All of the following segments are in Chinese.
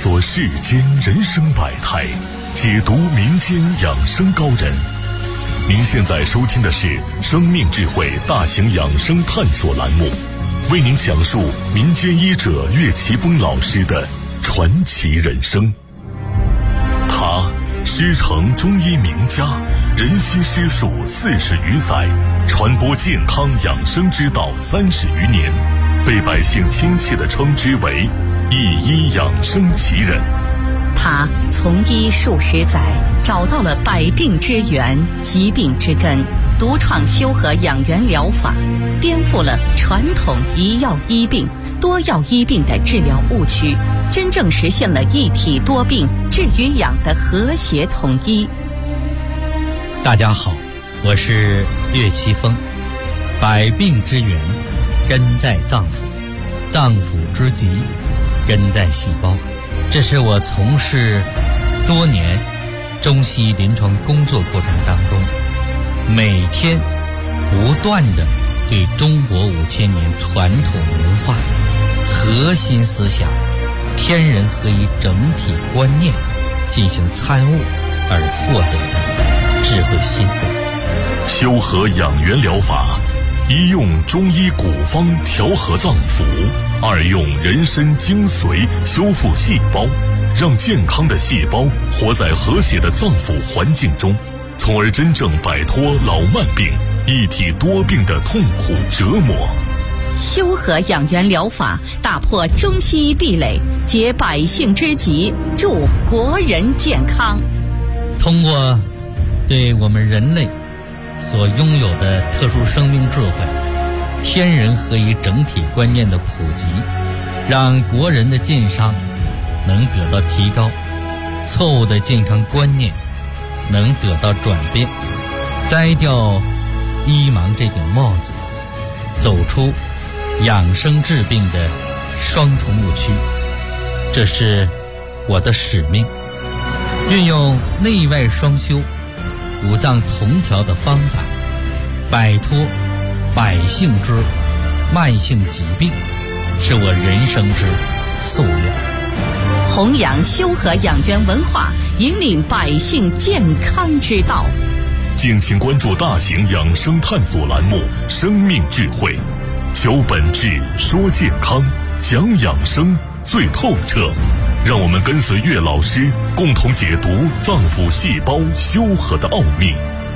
索世间人生百态，解读民间养生高人。您现在收听的是生命智慧大型养生探索栏目，为您讲述民间医者岳奇峰老师的传奇人生。他师承中医名家，人心师术40余载，传播健康养生之道30余年，被百姓亲切地称之为一医养生奇人。 他从医数十载，找到了百病之源、疾病之根，独创修和养元疗法，颠覆了传统一药医病、多药医病的治疗误区，真正实现了一体多病、治与养的和谐统一。 大家好，我是岳奇峰。百病之源根在脏腑，脏腑之疾根在细胞。这是我从事多年中西医临床工作过程当中，每天不断地对中国5000年传统文化核心思想天人合一整体观念进行参悟而获得的智慧心得。 修和养元疗法，一用中医古方调和脏腑，二用人参精髓修复细胞，让健康的细胞活在和谐的脏腑环境中，从而真正摆脱老慢病、一体多病的痛苦折磨。 修和养元疗法打破中西医壁垒，解百姓之急，助国人健康。 通过对我们人类所拥有的特殊生命智慧、天人合一整体观念的普及，让国人的健康能得到提高，错误的健康观念能得到转变，摘掉医盲这顶帽子，走出养生治病的双重误区。这是我的使命，运用内外双修、五脏同调的方法，摆脱百姓之慢性疾病，是我人生之夙愿。 弘扬修和养元文化，引领百姓健康之道。 敬请关注大型养生探索栏目《生命智慧》，求本质，说健康，讲养生最透彻。让我们跟随岳老师，共同解读脏腑细胞修和的奥秘。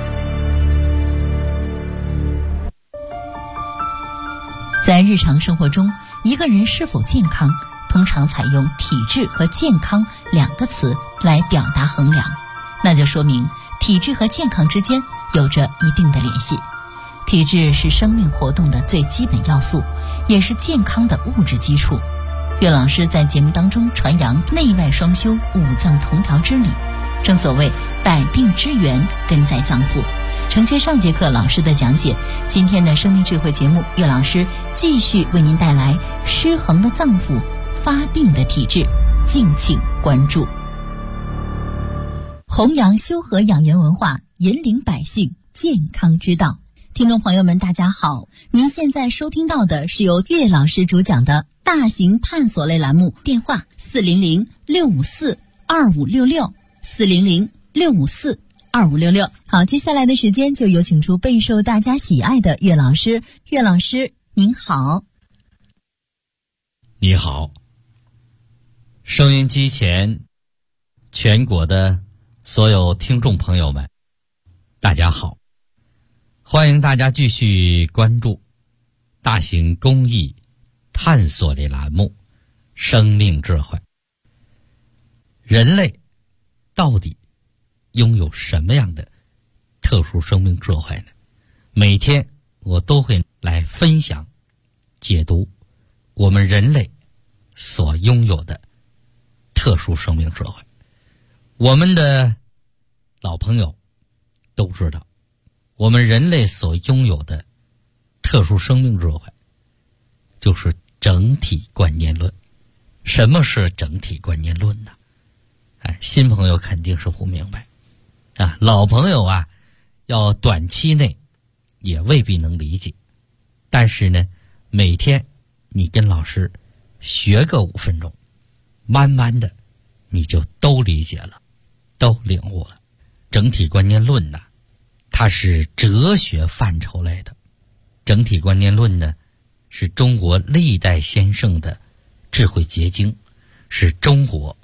在日常生活中，一个人是否健康，通常采用体质和健康2个词来表达衡量，那就说明体质和健康之间有着一定的联系。体质是生命活动的最基本要素，也是健康的物质基础。岳老师在节目当中传扬内外双修、五脏同调之理，正所谓百病之源根在脏腑。承接上节课老师的讲解，今天的生命智慧节目，岳老师继续为您带来失衡的脏腑、发病的体质，敬请关注。弘扬修和养元文化，引领百姓健康之道。听众朋友们大家好，您现在收听到的是由岳老师主讲的大型探索类栏目，电话400-654-2566 400-654-2566。好，接下来的时间就有请出备受大家喜爱的岳老师。岳老师您好。 你好，收音机前全国的所有听众朋友们大家好，欢迎大家继续关注大型公益探索类栏目《生命智慧》。人类到底拥有什么样的特殊生命智慧呢？每天我都会来分享解读我们人类所拥有的特殊生命智慧。我们的老朋友都知道，我们人类所拥有的特殊生命智慧就是整体观念论。什么是整体观念论呢？新朋友肯定是不明白啊，老朋友啊，要短期内也未必能理解。但是呢，每天你跟老师学个5分钟，慢慢的你就都理解了，都领悟了。整体观念论呢，它是哲学范畴类的。整体观念论呢，是中国历代先圣的智慧结晶，是中国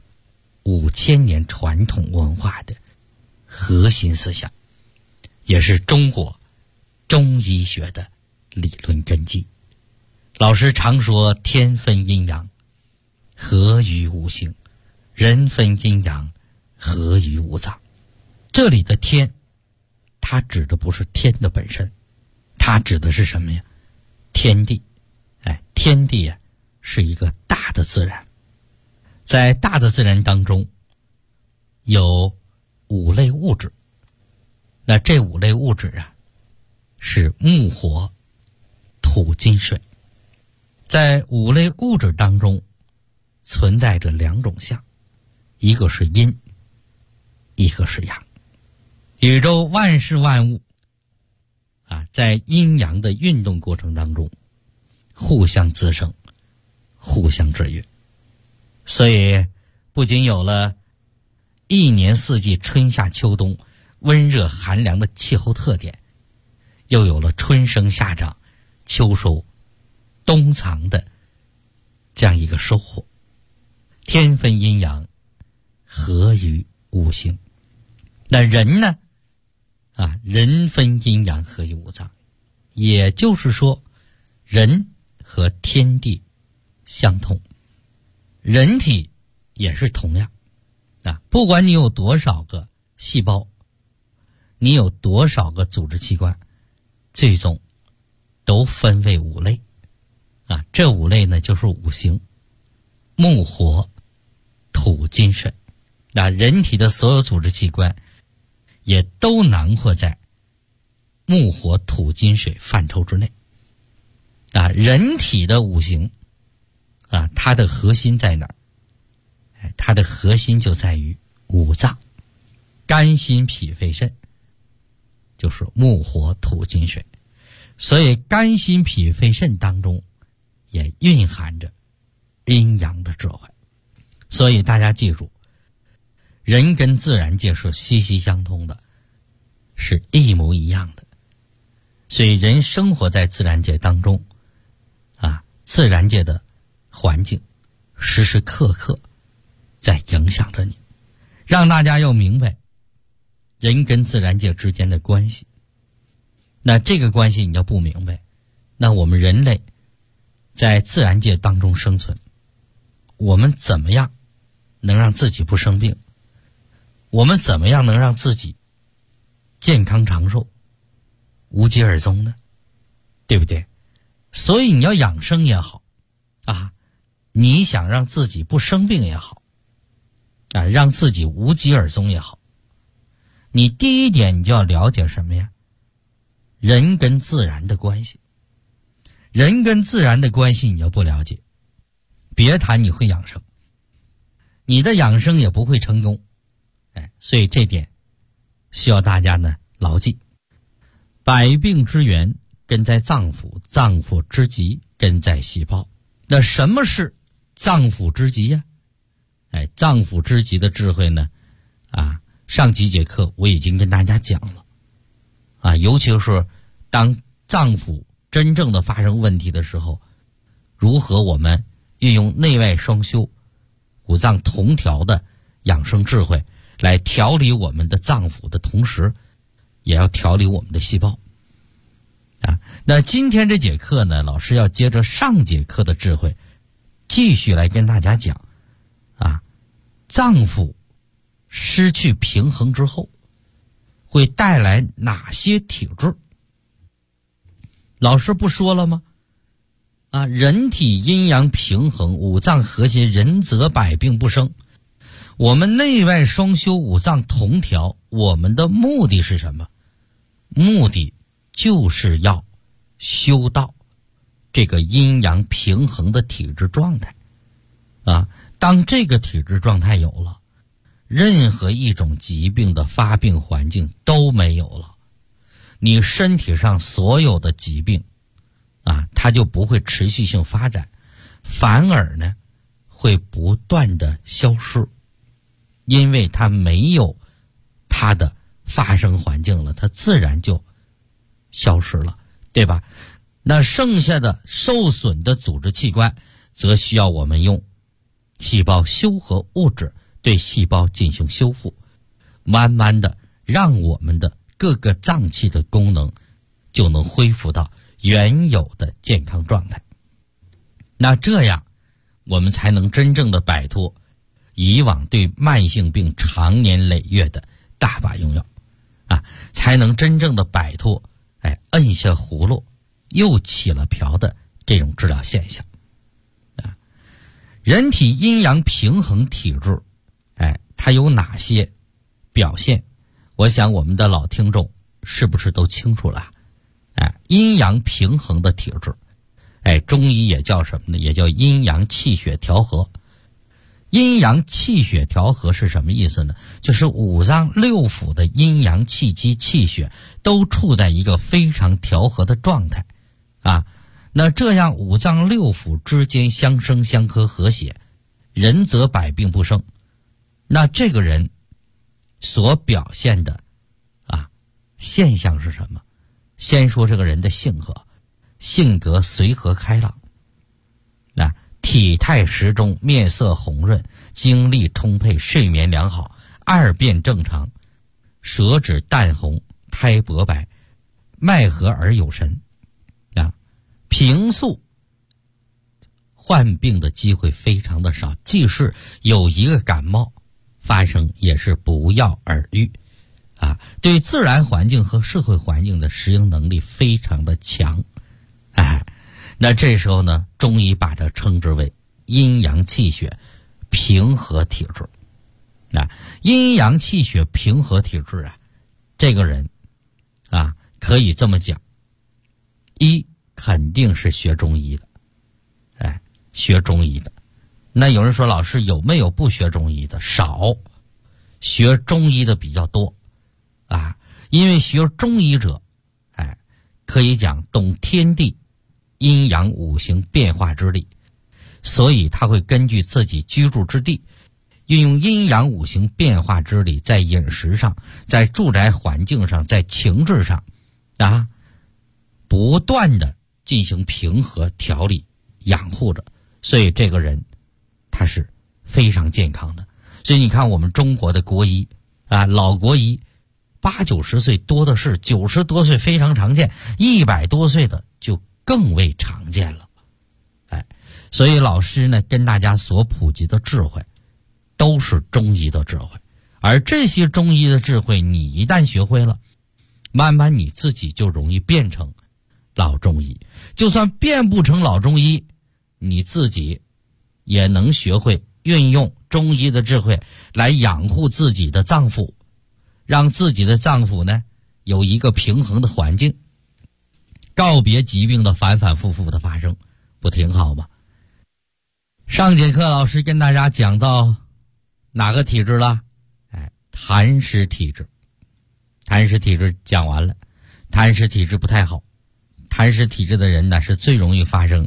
5000年传统文化的核心思想，也是中国中医学的理论根基。老师常说天分阴阳，合于五行；人分阴阳，合于五脏。这里的天，它指的不是天的本身，它指的是什么呀？天地。天地啊，是一个大的自然。在大的自然当中，有5类物质。那这5类物质啊，是木火土金水。在5类物质当中，存在着2种相，一个是阴，一个是阳。宇宙万事万物在阴阳的运动过程当中，互相滋生，互相制约。所以不仅有了一年四季春夏秋冬温热寒凉的气候特点，又有了春生夏长秋收冬藏的这样一个收获。天分阴阳，合于五行。那人呢人分阴阳，合于五脏。也就是说，人和天地相通，人体也是同样不管你有多少个细胞，你有多少个组织器官，最终都分为5类这5类呢，就是五行：木火土金水。人体的所有组织器官也都囊括在木火土金水范畴之内人体的五行它的核心在哪儿？它的核心就在于五脏，肝心脾肺肾，就是木火土金水。所以肝心脾肺肾当中也蕴含着阴阳的智慧。所以大家记住，人跟自然界是息息相通的，是一模一样的。所以人生活在自然界当中自然界的环境时时刻刻在影响着你，让大家要明白人跟自然界之间的关系。那这个关系你要不明白，那我们人类在自然界当中生存，我们怎么样能让自己不生病？我们怎么样能让自己健康长寿，无疾而终呢？对不对？所以你要养生也好你想让自己不生病也好让自己无疾而终也好，你第一点你就要了解什么呀？人跟自然的关系。人跟自然的关系你要不了解，别谈你会养生，你的养生也不会成功。所以这点需要大家呢牢记。百病之源根在脏腑，脏腑之极根在细胞。那什么是脏腑之极呀？脏腑之极的智慧呢上几节课我已经跟大家讲了尤其是当脏腑真正的发生问题的时候，如何我们运用内外双修、五脏同调的养生智慧来调理我们的脏腑的同时，也要调理我们的细胞那今天这节课呢，老师要接着上节课的智慧继续来跟大家讲脏腑失去平衡之后会带来哪些体质。老师不说了吗人体阴阳平衡，五脏和谐，人则百病不生。我们内外双修，五脏同调，我们的目的是什么？目的就是要修到这个阴阳平衡的体质状态当这个体质状态有了，任何一种疾病的发病环境都没有了，你身体上所有的疾病它就不会持续性发展，反而呢会不断的消失因为它没有它的发生环境了，它自然就消失了，对吧？那剩下的受损的组织器官则需要我们用细胞修合物质对细胞进行修复，慢慢的让我们的各个脏器的功能就能恢复到原有的健康状态。那这样我们才能真正的摆脱以往对慢性病长年累月的大把用药才能真正的摆脱摁下葫芦又起了瓢的这种治疗现象人体阴阳平衡体质它有哪些表现？我想我们的老听众是不是都清楚了？阴阳平衡的体质中医也叫什么呢？也叫阴阳气血调和。阴阳气血调和是什么意思呢？就是五脏六腑的阴阳气机气血都处在一个非常调和的状态那这样五脏六腑之间相生相克和谐，人则百病不生。那这个人所表现的现象是什么？先说这个人的性格随和开朗体态适中，面色红润，精力充沛，睡眠良好，二便正常，舌质淡红，苔薄白，脉和而有神平素患病的机会非常的少，即使有一个感冒发生也是不药而愈对自然环境和社会环境的适应能力非常的强那这时候呢，中医把它称之为阴阳气血平和体质阴阳气血平和体质这个人可以这么讲，一肯定是学中医的学中医的。那有人说老师有没有不学中医的？少，学中医的比较多因为学中医者可以讲懂天地阴阳五行变化之力，所以他会根据自己居住之地，运用阴阳五行变化之力，在饮食上，在住宅环境上，在情志上不断的进行平和调理养护着，所以这个人他是非常健康的。所以你看我们中国的国医老国医80-90岁多的是，90多岁非常常见，100多岁的就更为常见了所以老师呢跟大家所普及的智慧都是中医的智慧，而这些中医的智慧你一旦学会了，慢慢你自己就容易变成老中医，就算变不成老中医，你自己也能学会运用中医的智慧来养护自己的脏腑，让自己的脏腑呢有一个平衡的环境，告别疾病的反反复复的发生，不挺好吗？上节课老师跟大家讲到哪个体质了？痰湿体质。痰湿体质讲完了，痰湿体质不太好，痰湿体质的人呢是最容易发生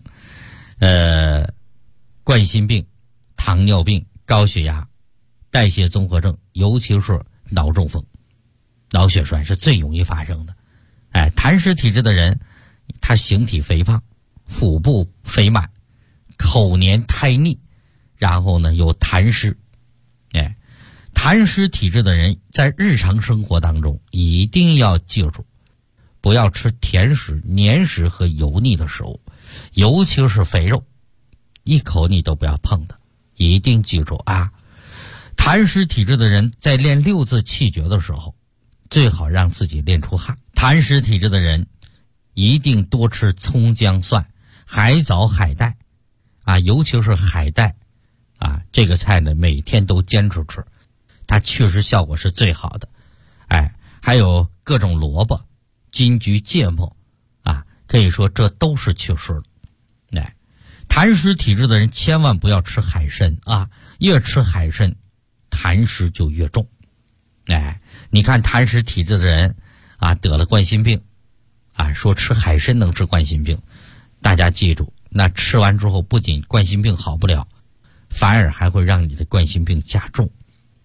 冠心病、糖尿病、高血压、代谢综合症，尤其是脑中风、脑血栓是最容易发生的。痰湿体质的人他形体肥胖，腹部肥满，口黏苔腻，然后呢有痰湿。痰湿体质的人在日常生活当中一定要记住，不要吃甜食、黏食和油腻的食物，尤其是肥肉，一口你都不要碰的，一定记住痰湿体质的人在练六字气诀的时候，最好让自己练出汗。痰湿体质的人一定多吃葱姜蒜、海藻、海带尤其是海带这个菜呢每天都坚持吃，它确实效果是最好的。还有各种萝卜、金桔、芥末可以说这都是祛湿的。痰湿体质的人千万不要吃海参越吃海参痰湿就越重。你看痰湿体质的人得了冠心病说吃海参能治冠心病，大家记住，那吃完之后不仅冠心病好不了，反而还会让你的冠心病加重。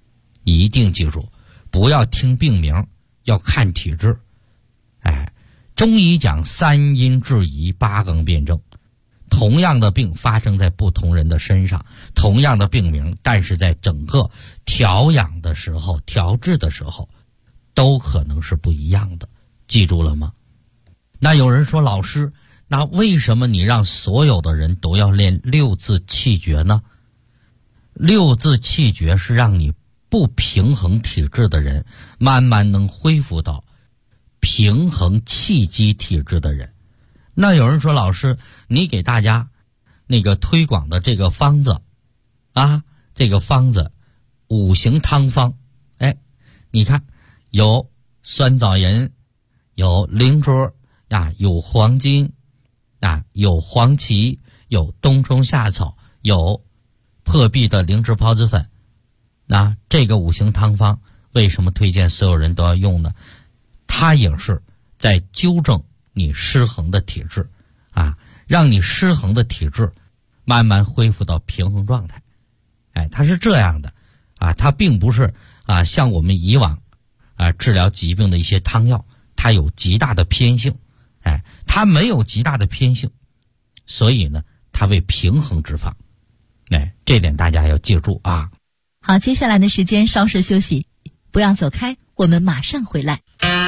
一定记住，不要听病名，要看体质。中医讲3因治宜，8纲辩证。同样的病发生在不同人的身上，同样的病名，但是在整个调养的时候、调治的时候，都可能是不一样的。记住了吗？那有人说，老师，那为什么你让所有的人都要练6字气诀呢？6字气诀是让你不平衡体质的人慢慢能恢复到平衡气机体质的人。那有人说，老师，你给大家那个推广的这个方子这个方子5行汤方，你看有酸枣仁，有灵芝有黄金有黄芪，有冬虫夏草，有破壁的灵芝孢子粉。那这个5行汤方为什么推荐所有人都要用呢？它也是在纠正你失衡的体质让你失衡的体质慢慢恢复到平衡状态。它是这样的它并不是像我们以往治疗疾病的一些汤药，它有极大的偏性。它没有极大的偏性，所以呢，它为平衡之方。这点大家要记住啊。 好，接下来的时间稍事休息，不要走开，我们马上回来。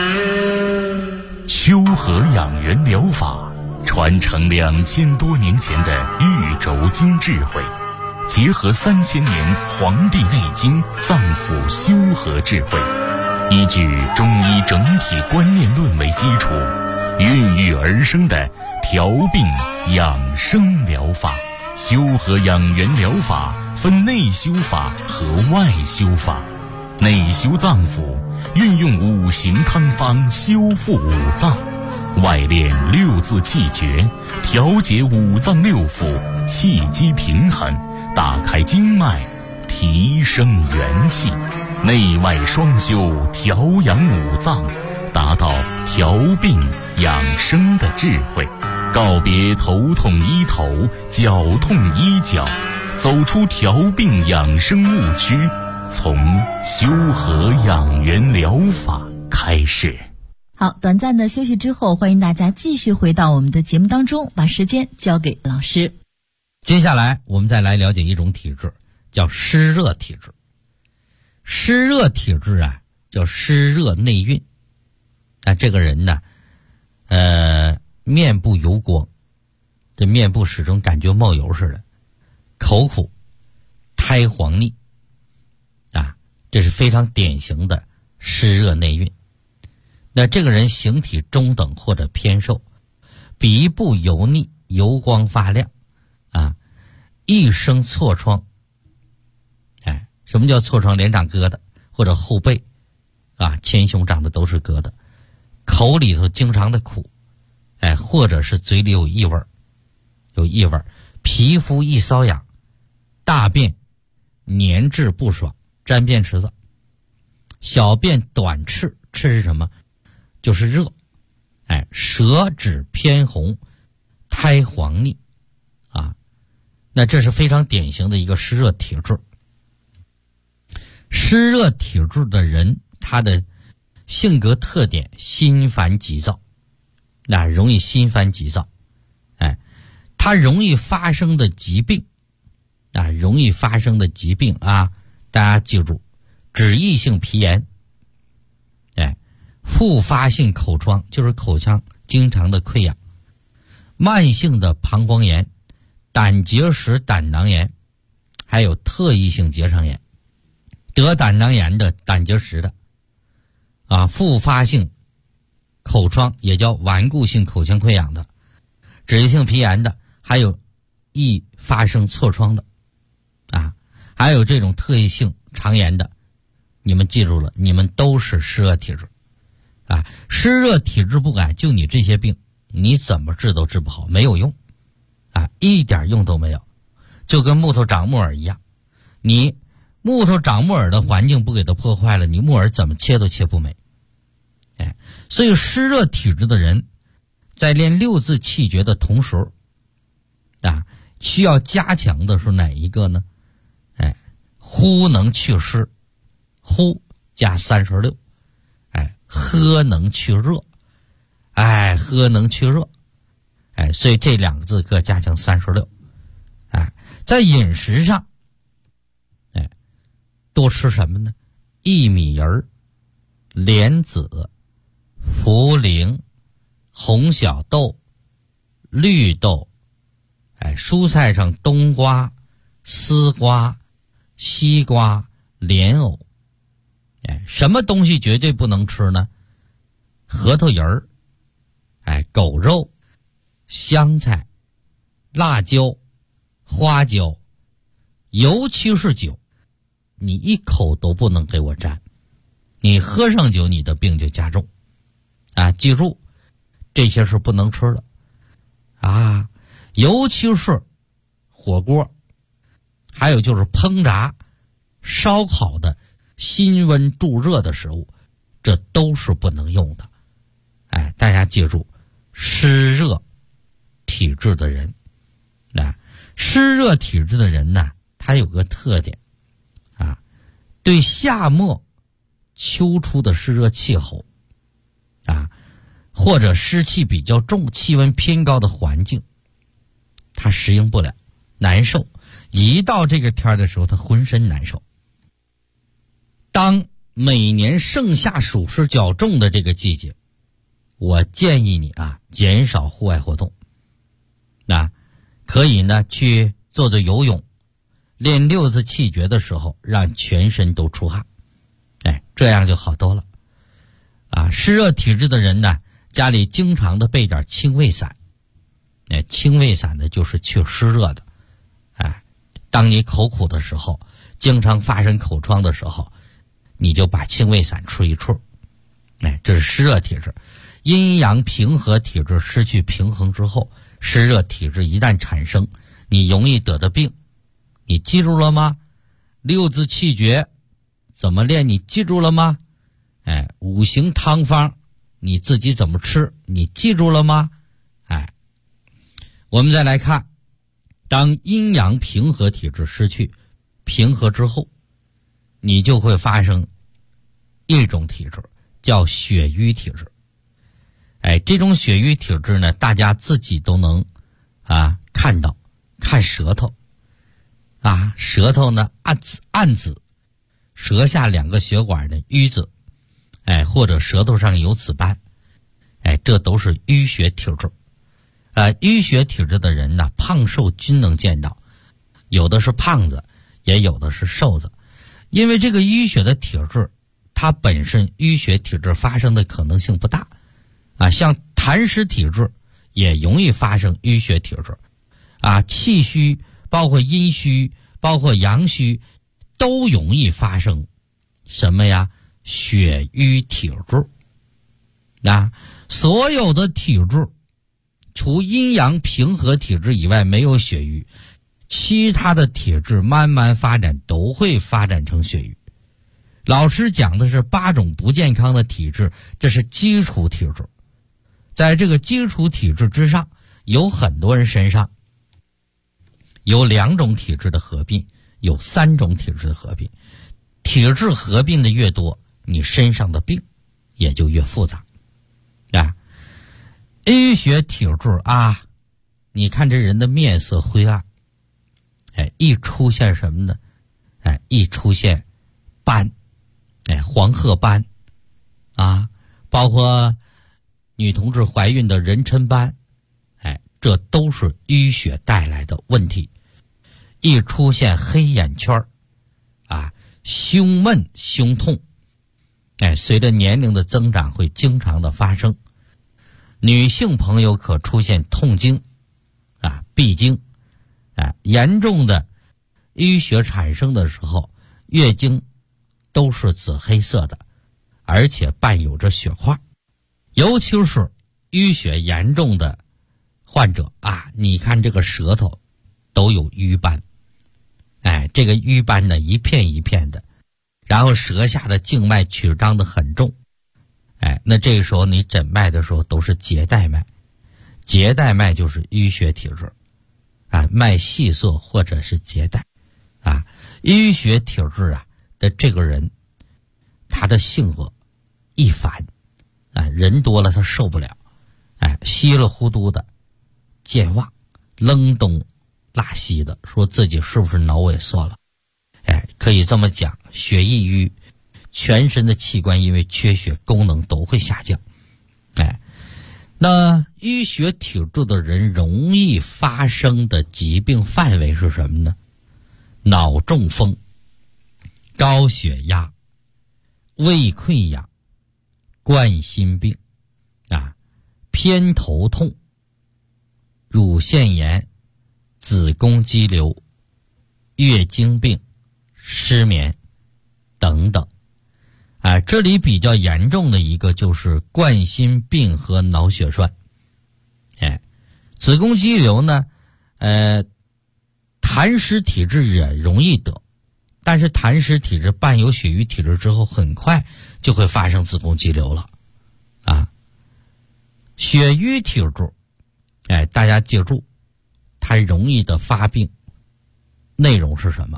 修和养元疗法传承2000多年前的玉轴经智慧，结合3000年《黄帝内经》脏腑修和智慧，依据中医整体观念论为基础，孕育而生的调病养生疗法。修和养元疗法分内修法和外修法。内修脏腑，运用5行汤方修复5脏；外练6字气诀，调节5脏6腑，气机平衡，打开经脉，提升元气。内外双修，调养5脏，达到调病养生的智慧。告别头痛医头，脚痛医脚，走出调病养生误区，从修和养元疗法开始。 好，短暂的休息之后，欢迎大家继续回到我们的节目当中，把时间交给老师。 接下来我们再来了解一种体质，叫湿热体质。湿热体质叫湿热内蕴。这个人呢面部油光，这面部始终感觉冒油似的，口苦，苔黄腻这是非常典型的湿热内蕴。那这个人形体中等或者偏瘦，鼻部油腻，油光发亮一生痤疮。什么叫痤疮？脸长疙瘩，或者后背前胸长的都是疙瘩，口里头经常的苦，或者是嘴里有异味，皮肤易瘙痒，大便粘滞不爽，沾便池子，小便短赤，赤是什么？就是热，舌质偏红，苔黄腻那这是非常典型的一个湿热体质。湿热体质的人，他的性格特点心烦急躁，容易心烦急躁，他容易发生的疾病大家记住，脂溢性皮炎，复发性口疮，就是口腔经常的溃疡，慢性的膀胱炎，胆结石、胆囊炎，还有特异性结肠炎。得胆囊炎的、胆结石的复发性口疮，也叫顽固性口腔溃疡的，脂溢性皮炎的，还有易发生痤疮的还有这种特异性肠炎的，你们记住了，你们都是湿热体质湿热体质不改，就你这些病你怎么治都治不好，没有用一点用都没有，就跟木头长木耳一样，你木头长木耳的环境不给它破坏了，你木耳怎么切都切不美。所以湿热体质的人在练6字气诀的同时需要加强的是哪一个呢？呼能祛湿， 呼加36，喝能去热，喝能去热，所以这2个字各加成36。在饮食上，多吃什么呢？薏米仁、莲子、茯苓、红小豆、绿豆，蔬菜上冬瓜、丝瓜、西瓜、莲藕。什么东西绝对不能吃呢？核桃仁儿，狗肉、香菜、辣椒、花椒，尤其是酒，你一口都不能给我沾，你喝上酒你的病就加重。记住，这些是不能吃的尤其是火锅，还有就是烹炸、烧烤的辛温助热的食物，这都是不能用的。大家记住，湿热体质的人，湿热体质的人呢，他有个特点对夏末秋初的湿热气候或者湿气比较重、气温偏高的环境，他适应不了，难受。一到这个天的时候，他浑身难受。当每年盛夏暑湿较重的这个季节，我建议你减少户外活动。可以呢去做做游泳，练6字气诀的时候让全身都出汗，这样就好多了。湿热体质的人呢，家里经常的备点清胃散。清胃散呢就是去湿热的。当你口苦的时候，经常发生口疮的时候，你就把清胃散吃一吃。这是湿热体质。阴阳平和体质失去平衡之后，湿热体质一旦产生，你容易得的病，你记住了吗？6字气诀怎么练，你记住了吗？5行汤方你自己怎么吃，你记住了吗？我们再来看，当阴阳平和体质失去平和之后，你就会发生一种体质，叫血瘀体质。这种血瘀体质呢，大家自己都能看到，看舌头舌头呢暗紫，舌下2个血管的瘀紫，或者舌头上有紫斑，这都是淤血体质。淤血体质的人呢，胖瘦均能见到，有的是胖子，也有的是瘦子。因为这个淤血的体质，它本身淤血体质发生的可能性不大像痰湿体质也容易发生淤血体质气虚，包括阴虚，包括阳虚，都容易发生什么呀？血瘀体质。所有的体质除阴阳平和体质以外没有血瘀，其他的体质慢慢发展都会发展成血瘀。老师讲的是8种不健康的体质，这是基础体质。在这个基础体质之上，有很多人身上有2种体质的合并，有3种体质的合并。体质合并的越多，你身上的病也就越复杂淤血体质你看这人的面色灰暗，一出现什么呢？一出现斑，黄褐斑包括女同志怀孕的妊娠斑，这都是淤血带来的问题。一出现黑眼圈胸闷胸痛，随着年龄的增长会经常的发生。女性朋友可出现痛经闭经严重的淤血产生的时候，月经都是紫黑色的，而且伴有着血块。尤其是淤血严重的患者你看这个舌头都有瘀斑，这个瘀斑呢一片一片的，然后舌下的静脉曲张的很重，那这个时候你诊脉的时候都是结带脉，结带脉就是淤血体质脉细涩或者是结带淤血体质的这个人他的性格一反，人多了他受不了，稀里糊涂的健忘，扔东拉西的，说自己是不是脑萎缩了？可以这么讲，血易瘀，全身的器官因为缺血功能都会下降。那淤血体质的人容易发生的疾病范围是什么呢？脑中风、高血压、胃溃疡、冠心病偏头痛、乳腺炎、子宫肌瘤、月经病、失眠等等。这里比较严重的一个就是冠心病和脑血栓。子宫肌瘤呢，痰湿体质也容易得，但是痰湿体质伴有血瘀体质之后，很快就会发生子宫肌瘤了。血瘀体质，大家记住，它容易的发病内容是什么？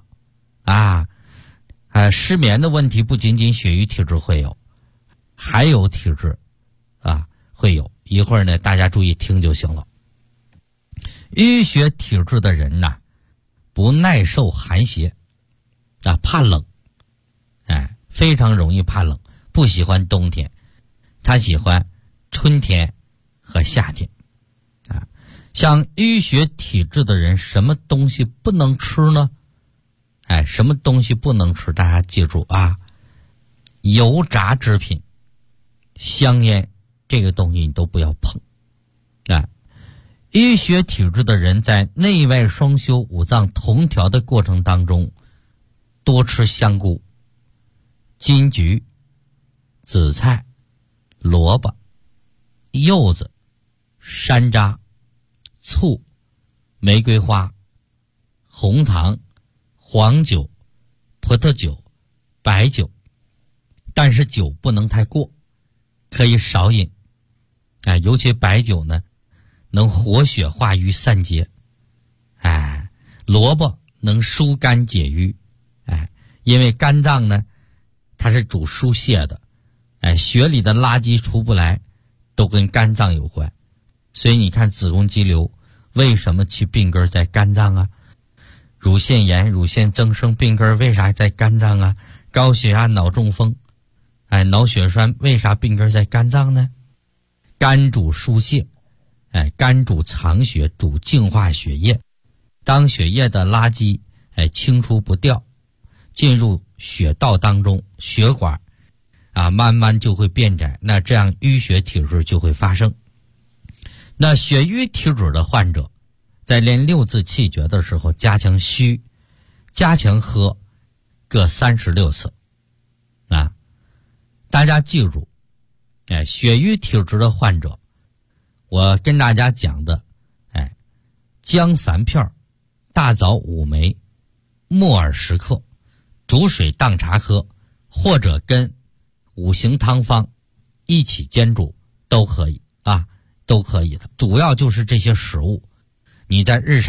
失眠的问题不仅仅血瘀体质会有，还有体质会有。一会儿呢，大家注意听就行了。淤血体质的人呢，不耐受寒邪怕冷，非常容易怕冷，不喜欢冬天，他喜欢春天和夏天。像淤血体质的人，什么东西不能吃呢？什么东西不能吃？大家记住油炸制品、香烟这个东西你都不要碰。淤血体质的人在内外双修、五脏同调的过程当中，多吃香菇、金桔、紫菜、萝卜、柚子、山楂、醋、玫瑰花、红糖、黄酒、葡萄酒、白酒，但是酒不能太过，可以少饮。尤其白酒呢，能活血化瘀散结。萝卜能疏肝解郁。因为肝脏呢，它是主疏泄的。血里的垃圾出不来，都跟肝脏有关。所以你看子宫肌瘤为什么其病根在肝脏乳腺炎、乳腺增生病根为啥在肝脏高血压、脑中风、脑血栓为啥病根在肝脏呢？肝主疏泄，肝主藏血，主净化血液。当血液的垃圾清除不掉，进入血道当中，血管慢慢就会变窄，那这样淤血体质就会发生。那血瘀体质的患者在练六字气诀的时候，加强虚，加强喝，各36次。大家记住，血瘀体质的患者，我跟大家讲的，姜3片，大枣5枚，木耳10克，煮水当茶喝，或者跟5行汤方一起煎煮都可以都可以的。主要就是这些食物，你在日常